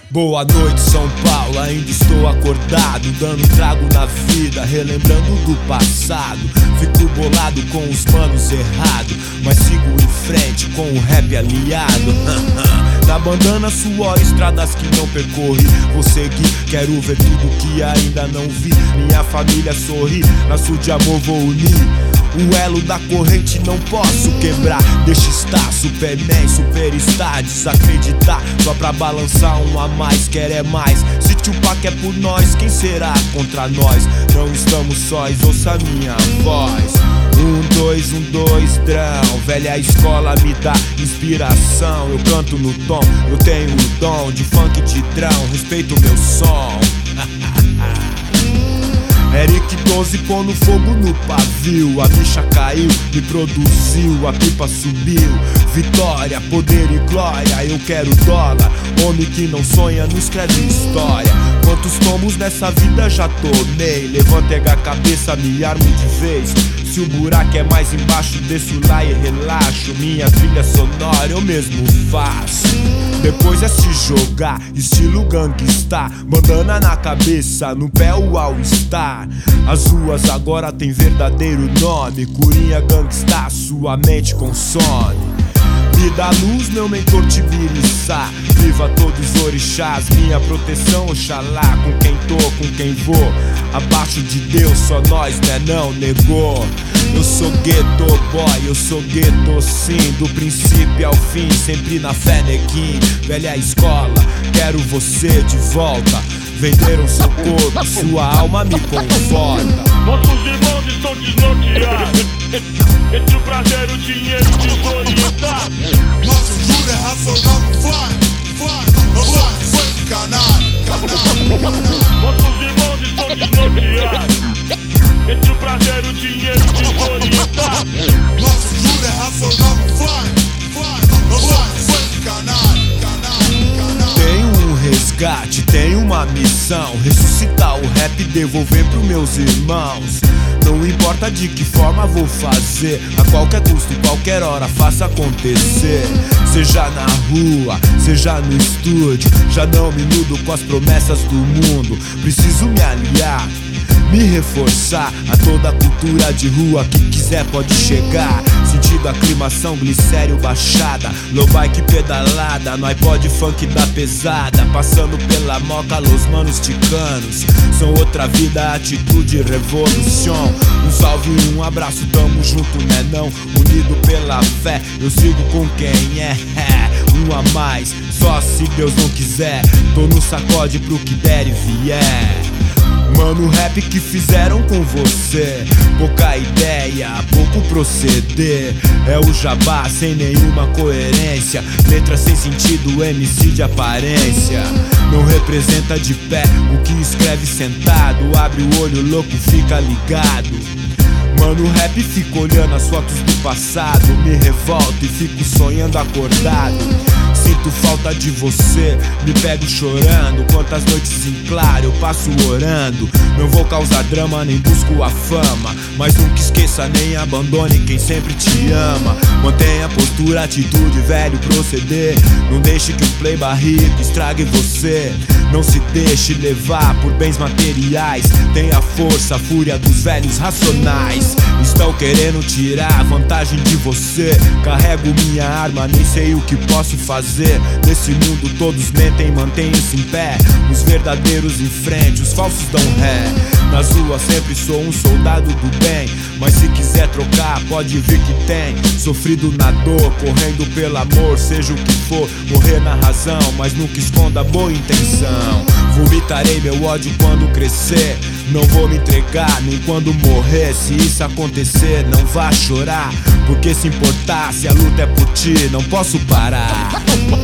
Boa noite, São Paulo, ainda estou acordado, dando um trago na vida, relembrando do passado. Fico bolado com os manos errado, mas sigo em frente com o rap aliado. Na bandana suor, estradas que não percorri, vou seguir, quero ver tudo que ainda não vi. Minha família sorri, laço de amor vou unir. O elo da corrente não posso quebrar. Deixa estar, Superman, superstar. Desacreditar, só pra balançar um a mais. Quer é mais, se Tupac é por nós, quem será contra nós? Não estamos sós, ouça minha voz. 1, 2, 1, 2, drão. Velha escola me dá inspiração. Eu canto no tom, eu tenho o dom de funk de drão. Respeito o meu som. Eric 12 pondo fogo no pavio. A bicha caiu, me produziu, a pipa subiu. Vitória, poder e glória, eu quero dólar. Homem que não sonha, não escreve história. Quantos tombos nessa vida já tomei? Levantei a cabeça, me armo de vez. Se o buraco é mais embaixo, desço lá e relaxo. Minha trilha sonora eu mesmo faço. Depois é se jogar, estilo gangsta. Bandana na cabeça, no pé o All-Star. As ruas agora tem verdadeiro nome. Curinha gangsta, sua mente consome. Me dá luz, meu mentor Tibiriçá. Viva todos os orixás, minha proteção, Oxalá. Com quem tô, com quem vou. Abaixo de Deus, só nós, né não, negou. Eu sou ghetto boy, eu sou ghetto sim. Do princípio ao fim, sempre na fé, neguinho. Velha escola, quero você de volta. Venderam seu corpo, sua alma me conforta. Nossos irmãos estão desnorteados. Entre o prazer, o dinheiro desorientado. Nosso juro é racional, vai, canalha. Nossos irmãos estão desnorteados. Entre o prazer, o dinheiro desorientado. Nosso juro é racional, vai, canalha. Tenho um resgate, tenho uma missão. Ressuscitar o rap e devolver pros meus irmãos. Não importa de que forma vou fazer, a qualquer custo, qualquer hora, faça acontecer. Seja na rua, seja no estúdio, já não me iludo com as promessas do mundo. Preciso me aliar, me reforçar a toda a cultura de rua que quiser pode chegar. Sentido aclimação, glicério baixada, low bike pedalada, no iPod funk da pesada. Passando pela moca, los manos ticanos. São outra vida, atitude, revolução. Um salve e um abraço, tamo junto, né não? Unido pela fé, eu sigo com quem é. Um a mais, só se Deus não quiser. Tô no sacode pro que der e vier. Mano, rap que fizeram com você. Pouca ideia, pouco proceder. É o jabá sem nenhuma coerência. Letra sem sentido, MC de aparência. Não representa de pé o que escreve sentado. Abre o olho, louco, fica ligado. Mano, rap fica olhando as fotos do passado. Me revolto e fico sonhando acordado. Sinto falta de você, me pego chorando. Quantas noites em claro eu passo orando. Não vou causar drama, nem busco a fama, mas nunca esqueça nem abandone quem sempre te ama. Mantenha a postura, atitude, velho proceder. Não deixe que o play barrico estrague você. Não se deixe levar por bens materiais. Tenha a força, a fúria dos velhos racionais. Estão querendo tirar vantagem de você. Carrego minha arma, nem sei o que posso fazer. Nesse mundo todos mentem, mantenham-se em pé. Os verdadeiros em frente, os falsos dão ré. Nas ruas sempre sou um soldado do bem, mas se quiser trocar, pode vir que tem. Sofrido na dor, correndo pelo amor, seja o que for. Morrer na razão, mas nunca esconda a boa intenção. Vomitarei meu ódio quando crescer. Não vou me entregar, nem quando morrer. Se isso acontecer, não vá chorar, porque se importar, se a luta é por ti, não posso parar.